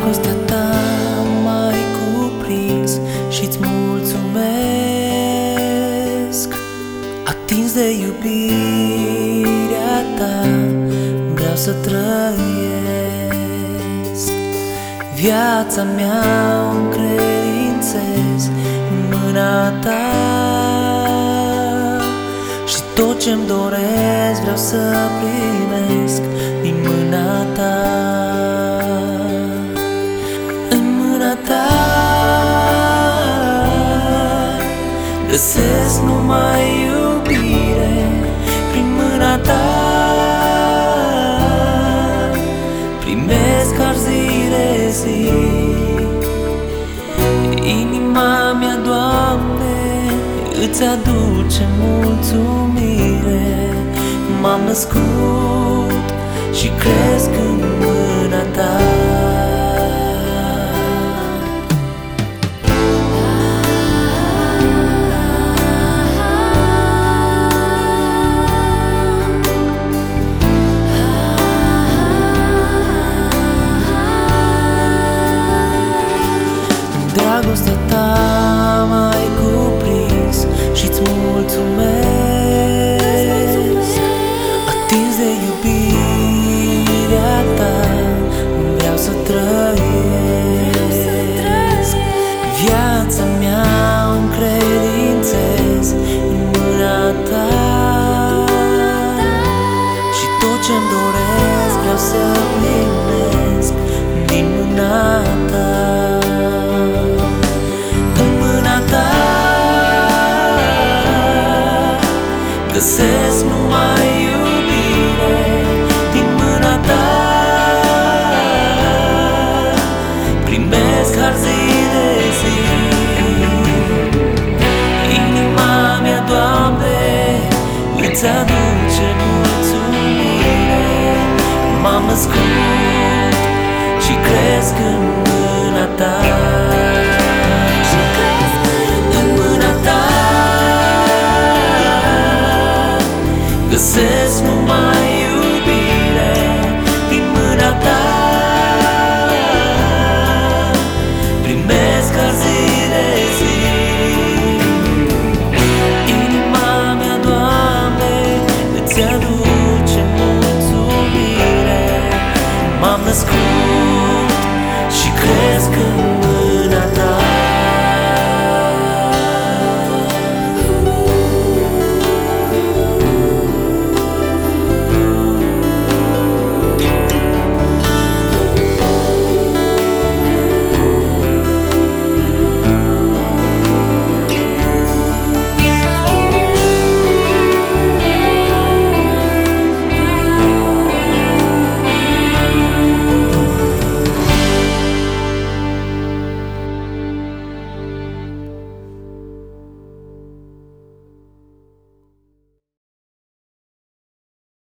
Dragostea ta m-ai cuprins și-ți mulțumesc. Atins de iubirea ta, vreau să trăiesc. Viața mea o încredințez în mâna ta și tot ce-mi doresc vreau să primesc din mâna ta. În mâna ta găsesc numai iubire, prin mâna ta primesc arzi de zi. Inima mea, Doamne, îți aduce mulțumire. M-am născut și cresc în mâna ta. Dragostea ta m-ai cuprins și-ți mulțumesc. Atins de iubirea ta, vreau să trăiesc. Viața mea o încredințez în mâna ta și tot ce-mi doresc vreau să primesc din mâna ta. Găsesc numai iubire, din mâna ta primesc arzi de zi. Inima mea, Doamne, îți aduce mulțumire. M-am născut și cresc în mâna ta. Găsesc numai iubire, din mâna ta primesc arzi de zi. Inima mea, Doamne, îți aduce mulțumire. M-am născut și cresc în